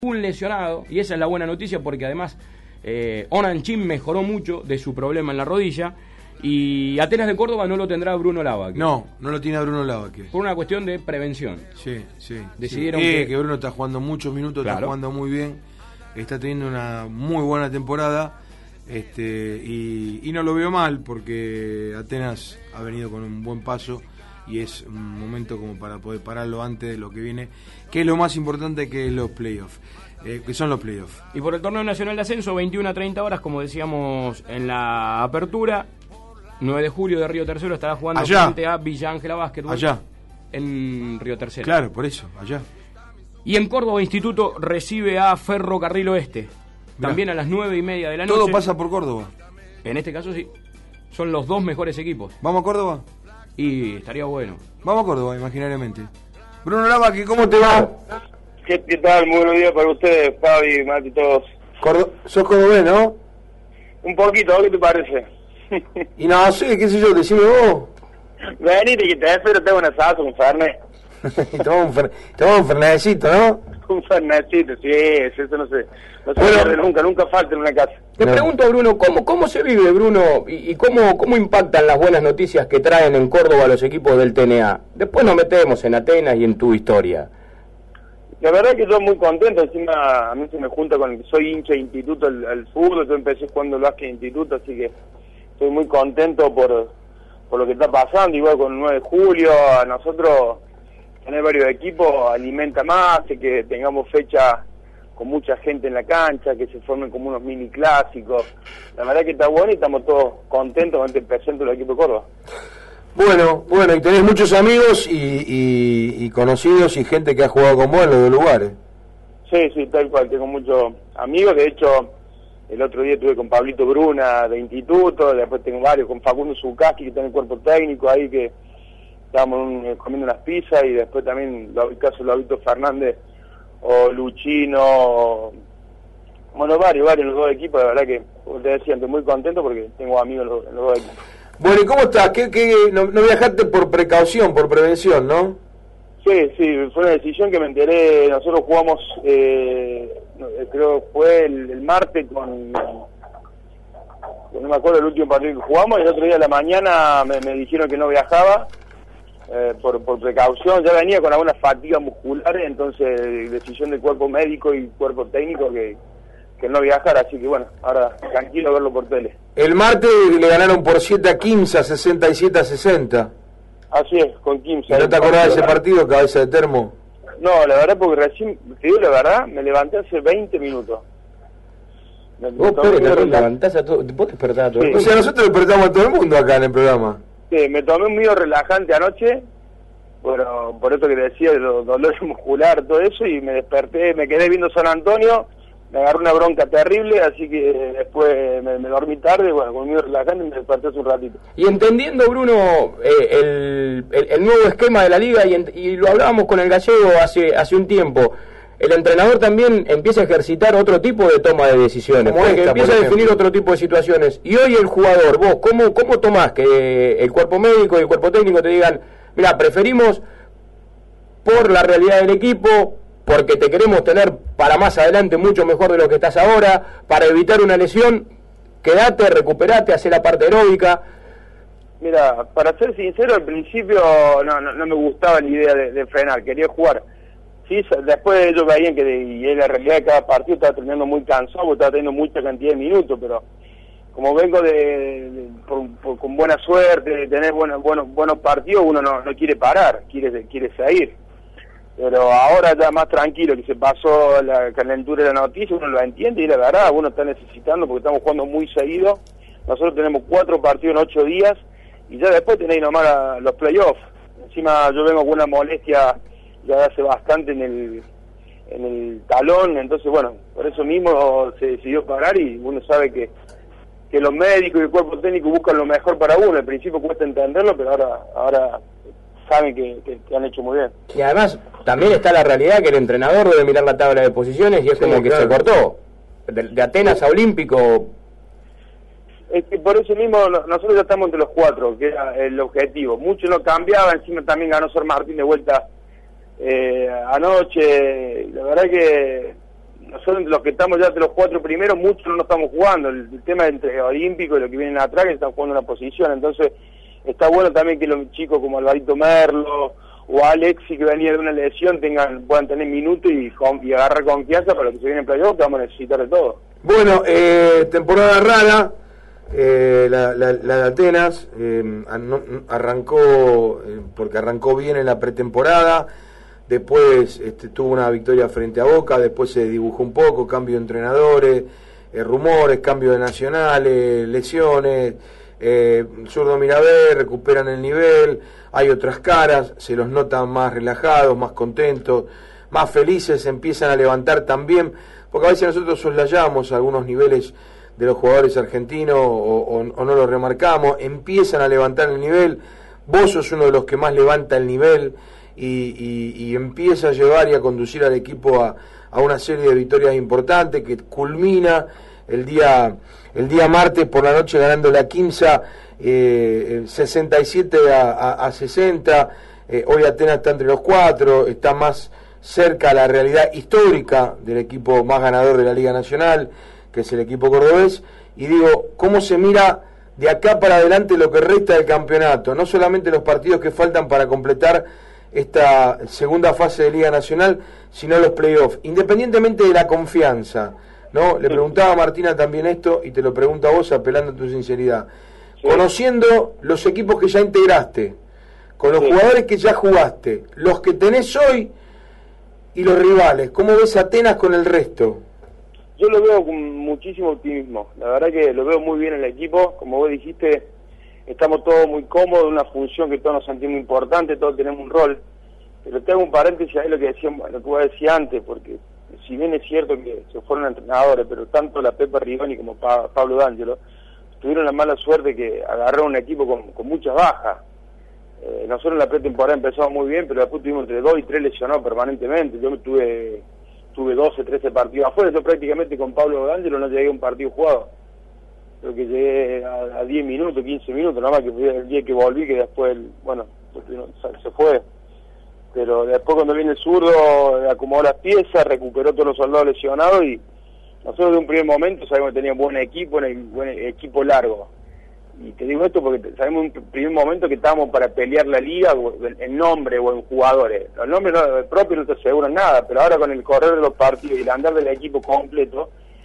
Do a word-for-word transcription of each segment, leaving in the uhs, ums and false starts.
un lesionado, y esa es la buena noticia porque además eh, Onan Chin mejoró mucho de su problema en la rodilla, y Atenas de Córdoba no lo tendrá Bruno Lavaque. No, no lo tiene a Bruno Lavaque. Por una cuestión de prevención. Sí, sí. Decidieron sí. que... Eh, que Bruno está jugando muchos minutos, claro. Está jugando muy bien, está teniendo una muy buena temporada, este y, y no lo veo mal porque Atenas ha venido con un buen paso y es un momento como para poder pararlo antes de lo que viene, que es lo más importante, que es los playoffs, eh, que son los playoffs. Y por el Torneo Nacional de Ascenso, veintiuna a treinta horas, como decíamos en la apertura, nueve de julio de Río Tercero estará jugando allá. Frente a Villa Ángela Básquetbol. Allá. En Río Tercero. Claro, por eso, allá. Y en Córdoba Instituto recibe a Ferrocarril Oeste. Mirá. También a las nueve y media de la noche. Todo pasa por Córdoba. En este caso sí. Son los dos mejores equipos. ¿Vamos a Córdoba? Y estaría bueno. Vamos a Córdoba, imaginariamente. Bruno Lavaque, ¿cómo te va? ¿Qué, qué tal? Muy buenos días para ustedes, Fabi, Mati, todos. Cordo ¿Sos cordobés, no? Un poquito, ¿qué te parece? Y no sé, qué sé yo, decime vos. Venite que te espero, tengo un asado, un fernet. Toma un, fer un fernecito, ¿no? Un fernecito, sí, eso no sé. No se bueno, pierde nunca, nunca falta en una casa. Te no. pregunto, Bruno, ¿cómo, cómo se vive, Bruno, y, y cómo, cómo impactan las buenas noticias que traen en Córdoba los equipos del T N A? Después nos metemos en Atenas y en tu historia. La verdad que yo muy contento, encima a mí se me junta con, soy hincha de instituto al, al fútbol, yo empecé jugando el básquet de instituto, así que estoy muy contento por, por lo que está pasando, igual con el nueve de julio, a nosotros tener varios equipos alimenta más, hace que tengamos fecha con mucha gente en la cancha, que se formen como unos mini clásicos, la verdad que está bueno y estamos todos contentos con este presente del equipo de Córdoba. Bueno, bueno, y tenés muchos amigos y, y, y conocidos y gente que ha jugado con vos en los dos lugares. Sí, sí, tal cual, tengo muchos amigos, de hecho, el otro día estuve con Pablito Bruna de instituto, después tengo varios, con Facundo Zucaschi que está en el cuerpo técnico ahí, que estábamos un, comiendo unas pizzas, y después también el caso de Laurito Fernández o Luchino, o, bueno, varios, varios en los dos equipos, la verdad que, como te decía, estoy muy contento porque tengo amigos en los, en los dos equipos. Bueno, ¿y cómo estás? ¿Qué, qué, no, no viajaste por precaución, por prevención, no? Sí, sí, fue una decisión que me enteré, nosotros jugamos, eh, creo fue el, el martes con, no me acuerdo el último partido que jugamos, y el otro día de la mañana me, me dijeron que no viajaba, eh, por, por precaución, ya venía con algunas fatigas musculares, entonces decisión del cuerpo médico y cuerpo técnico que... que no viajar, así que bueno, ahora tranquilo verlo por tele. El martes le ganaron por siete a quince, sesenta y siete a sesenta. Así es, con quince. ¿No te acordás de ese partido, cabeza de termo? No, la verdad, porque recién, te digo la verdad, me levanté hace veinte minutos. Me, Vos, me Pérez, te levantás a todo, vos despertás a todo sí. el mundo. O sea, nosotros despertamos a todo el mundo acá en el programa. Sí, me tomé un medio relajante anoche, bueno, por eso que te decía, el dolor muscular, todo eso, y me desperté, me quedé viendo San Antonio, me agarró una bronca terrible, así que después me, me dormí tarde, bueno, conmigo relajante y me desperté hace un ratito. Y entendiendo, Bruno, eh, el, el, el nuevo esquema de la liga, y, y lo hablábamos con el Gallego hace, hace un tiempo, el entrenador también empieza a ejercitar otro tipo de toma de decisiones, como esta, que empieza a definir otro tipo de situaciones. Y hoy el jugador, vos, ¿cómo, cómo tomás que el cuerpo médico y el cuerpo técnico te digan, mira, preferimos por la realidad del equipo, porque te queremos tener para más adelante mucho mejor de lo que estás ahora, para evitar una lesión, quedate, recuperate, hacé la parte aeróbica? Mira, para ser sincero, al principio no, no, no me gustaba la idea de, de frenar, quería jugar. Sí, después ellos veían que, de, y en la realidad de cada partido estaba terminando muy cansado, porque estaba teniendo mucha cantidad de minutos, pero como vengo de, de por, por, con buena suerte, de tener buenos, buenos, buenos partidos, uno no, no quiere parar, quiere, quiere seguir. Pero ahora ya más tranquilo, que se pasó la calentura de la noticia, uno lo entiende y la verdad, uno está necesitando porque estamos jugando muy seguido. Nosotros tenemos cuatro partidos en ocho días y ya después tenéis nomás la, los playoffs. Encima yo vengo con una molestia ya hace bastante en el en el talón, entonces bueno, por eso mismo se decidió parar y uno sabe que, que los médicos y el cuerpo técnico buscan lo mejor para uno. Al principio cuesta entenderlo, pero ahora... ahora saben que, que, que han hecho muy bien. Y además también está la realidad que el entrenador debe mirar la tabla de posiciones y es sí, como que claro. se cortó de, de Atenas a Olímpico. Es que por eso mismo nosotros ya estamos entre los cuatro, que era el objetivo. Mucho no cambiaba, encima también ganó San Martín de vuelta eh, anoche. La verdad que nosotros los que estamos ya de los cuatro primeros, muchos no nos estamos jugando, el, el tema entre olímpico y los que vienen atrás que están jugando una posición, entonces está bueno también que los chicos como Alvarito Merlo o Alexi que venía de una lesión tengan puedan tener minutos y, y agarrar confianza para lo que se viene en playoff, que vamos a necesitar de todo. Bueno, eh, temporada rara, eh, la, la, la de Atenas, eh, arrancó, eh, porque arrancó bien en la pretemporada, después este, tuvo una victoria frente a Boca, después se dibujó un poco, cambio de entrenadores, eh, rumores, cambio de nacionales, lesiones, eh, Zurdo Mirabé, recuperan el nivel, hay otras caras, se los nota más relajados, más contentos, más felices, se empiezan a levantar también, porque a veces nosotros soslayamos algunos niveles de los jugadores argentinos o, o, o no los remarcamos, empiezan a levantar el nivel, vos sos uno de los que más levanta el nivel y, y, y empieza a llevar y a conducir al equipo a, a una serie de victorias importantes que culmina el día el día martes por la noche ganando la Quimsa eh, sesenta y siete a, a, a sesenta, eh, hoy Atenas está entre los cuatro, está más cerca a la realidad histórica del equipo más ganador de la Liga Nacional, que es el equipo cordobés, y digo, ¿cómo se mira de acá para adelante lo que resta del campeonato? No solamente los partidos que faltan para completar esta segunda fase de Liga Nacional, sino los playoffs, independientemente de la confianza, ¿no? Le preguntaba a Martina también esto, y te lo pregunto a vos apelando a tu sinceridad. Sí. Conociendo los equipos que ya integraste, con los sí. jugadores que ya jugaste, los que tenés hoy y los rivales, ¿cómo ves a Atenas con el resto? Yo lo veo con muchísimo optimismo, la verdad que lo veo muy bien en el equipo, como vos dijiste, estamos todos muy cómodos, una función que todos nos sentimos importante, todos tenemos un rol, pero te hago un paréntesis ahí lo que decía, lo que vos decías antes, porque si bien es cierto que se fueron entrenadores, pero tanto la Pepa Rigoni como pa Pablo D'Angelo tuvieron la mala suerte que agarraron un equipo con, con muchas bajas. Eh, nosotros en la pretemporada empezamos muy bien, pero después tuvimos entre dos y tres lesionados permanentemente. Yo tuve tuve doce, trece partidos afuera. Yo prácticamente con Pablo D'Angelo no llegué a un partido jugado. Creo que llegué a, a diez minutos, quince minutos, nada más que fue el día que volví, que después, bueno, se fue. Pero después cuando viene el zurdo, acomodó las piezas, recuperó todos los soldados lesionados y nosotros de un primer momento sabemos que teníamos buen equipo, un buen equipo largo. Y te digo esto porque sabemos en un primer momento que estábamos para pelear la liga en nombre o en jugadores. Los nombres no, propios no te aseguran nada, pero ahora con el correr de los partidos y el andar del equipo completo,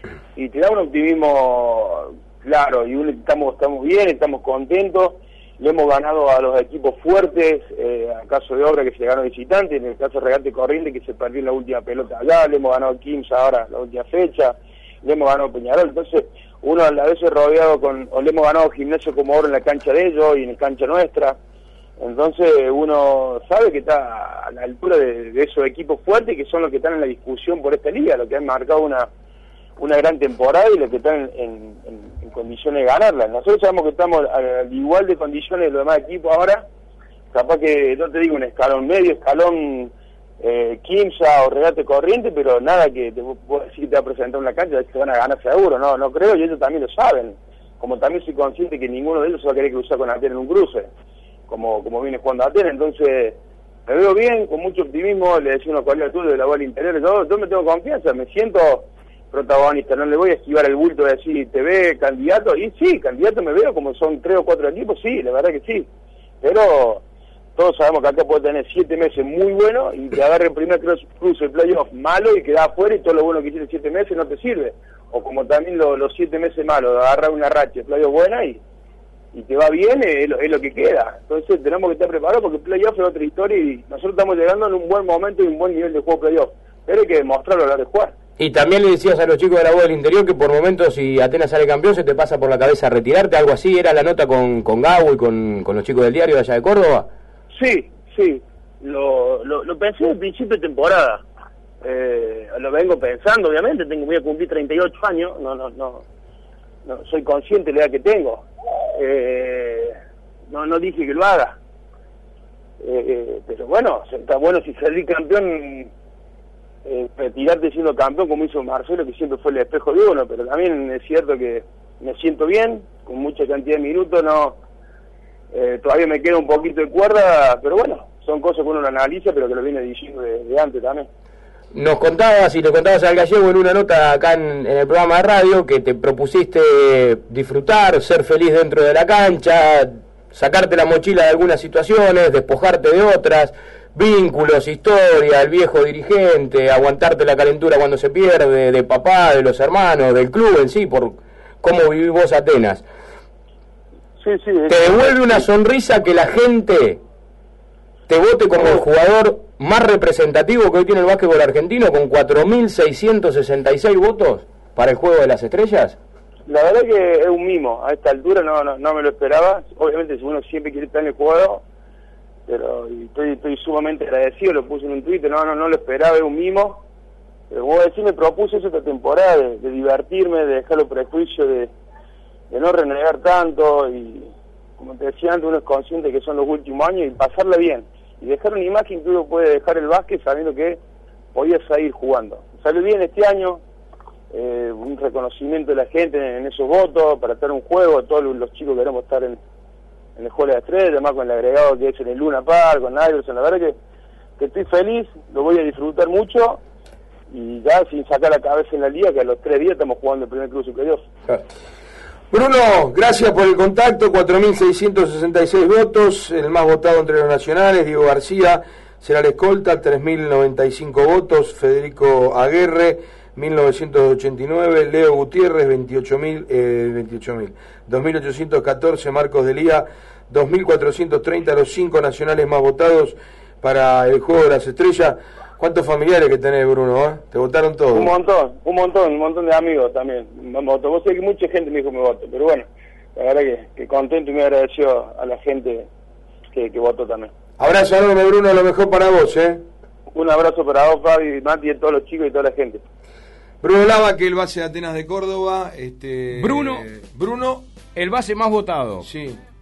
y te da un optimismo claro, y un, estamos, estamos bien, estamos contentos, le hemos ganado a los equipos fuertes, eh, a caso de Obra que se le ganó visitante, en el caso de Regate Corrientes que se perdió en la última pelota allá, le hemos ganado a Quimsa ahora la última fecha, le hemos ganado a Peñarol, entonces uno a la vez rodeado con, o le hemos ganado Gimnasio Comodoro en la cancha de ellos y en la cancha nuestra, entonces uno sabe que está a la altura de, de esos equipos fuertes que son los que están en la discusión por esta liga, los que han marcado una una gran temporada y los que están en, en, en condiciones de ganarla. Nosotros sabemos que estamos al igual de condiciones de los demás equipos ahora, capaz que, no te digo un escalón medio, escalón eh, Quimsa o Regate Corriente, pero nada que te puedo decir que te va a presentar una cancha, que te van a ganar seguro, no, no creo, y ellos también lo saben, como también soy consciente que ninguno de ellos se va a querer cruzar con Atenas en un cruce, como, como viene jugando Atenas, entonces me veo bien, con mucho optimismo, le decía unos colegas tuyos de la bola interior, yo, yo me tengo confianza, me siento protagonista, no le voy a esquivar el bulto de decir, ¿te ve candidato? Y sí, candidato me veo, como son tres o cuatro equipos, sí, la verdad que sí, pero todos sabemos que acá puede tener siete meses muy buenos y te agarre el primer cruce el playoff malo y queda afuera y todo lo bueno que tiene siete meses no te sirve, o como también lo, los siete meses malos, agarrar una racha de playoff buena y, y te va bien, es lo, es lo que queda, entonces tenemos que estar preparados porque el playoff es otra historia y nosotros estamos llegando en un buen momento y un buen nivel de juego playoff, pero hay que demostrarlo a la hora de jugar. Y también le decías a los chicos de la voz del interior que por momentos si Atenas sale campeón se te pasa por la cabeza retirarte, algo así, ¿era la nota con, con Gabo y con, con los chicos del diario de allá de Córdoba? Sí, sí, lo, lo, lo pensé al principio de temporada, eh, lo vengo pensando obviamente, tengo, voy a cumplir treinta y ocho años, no, no, no, no soy consciente de la edad que tengo, eh, no, no dije que lo haga, eh, pero bueno, está bueno si salí campeón, Eh, retirarte siendo campeón como hizo Marcelo, que siempre fue el espejo de uno, pero también es cierto que me siento bien, con mucha cantidad de minutos, no eh, todavía me queda un poquito de cuerda, pero bueno, son cosas que uno lo analiza, pero que lo viene diciendo de, de antes también. nos contabas y le contabas al Gallego en una nota acá en, en el programa de radio que te propusiste disfrutar, ser feliz dentro de la cancha, sacarte la mochila de algunas situaciones, despojarte de otras, vínculos, historia, el viejo dirigente, aguantarte la calentura cuando se pierde, de papá, de los hermanos, del club en sí, por cómo vivís vos Atenas. Sí, sí, te devuelve una sonrisa que la gente te vote como el jugador más representativo que hoy tiene el básquetbol argentino, con cuatro mil seiscientos sesenta y seis votos para el Juego de las Estrellas. La verdad que es un mimo, a esta altura no no, no me lo esperaba. Obviamente si uno siempre quiere estar en el juego, pero y estoy, estoy sumamente agradecido, lo puse en un Twitter, no, no, no lo esperaba, es un mimo. Pero como decir, me propuse eso esta temporada, de, de divertirme, de dejar los prejuicios, de, de no renegar tanto, y como te decía antes, uno es consciente que son los últimos años, y pasarla bien, y dejar una imagen que uno puede dejar el básquet sabiendo que podía seguir jugando. Salió bien este año, eh, un reconocimiento de la gente en, en esos votos, para estar en un juego, todos los, los chicos queremos estar en, en el Juego de las Estrellas, además con el agregado que es en el Luna Park, con Iverson, la verdad que, que estoy feliz, lo voy a disfrutar mucho, y ya sin sacar la cabeza en la liga, que a los tres días estamos jugando el primer club superior. Bruno, gracias por el contacto, cuatro mil seiscientos sesenta y seis votos, el más votado entre los nacionales, Diego García será la escolta, tres mil noventa y cinco votos, Federico Aguerre, mil novecientos ochenta y nueve, Leo Gutiérrez, veintiocho mil, eh, veintiocho mil, dos mil ochocientos catorce, Marcos Delía, dos mil cuatrocientos treinta, los cinco nacionales más votados para el Juego de las Estrellas. ¿Cuántos familiares que tenés, Bruno? ¿eh? ¿Te votaron todos? Un montón, un montón, un montón de amigos también. Me votó. Vos sabés que mucha gente me dijo me voto, pero bueno, la verdad que, que contento y me agradeció a la gente que, que votó también. Abrazo enorme, Bruno, lo mejor para vos, ¿eh? Un abrazo para vos, Fabi, Mati, y a todos los chicos y toda la gente. Bruno Lava, que el base de Atenas de Córdoba. este Bruno, Bruno, el base más votado. Sí.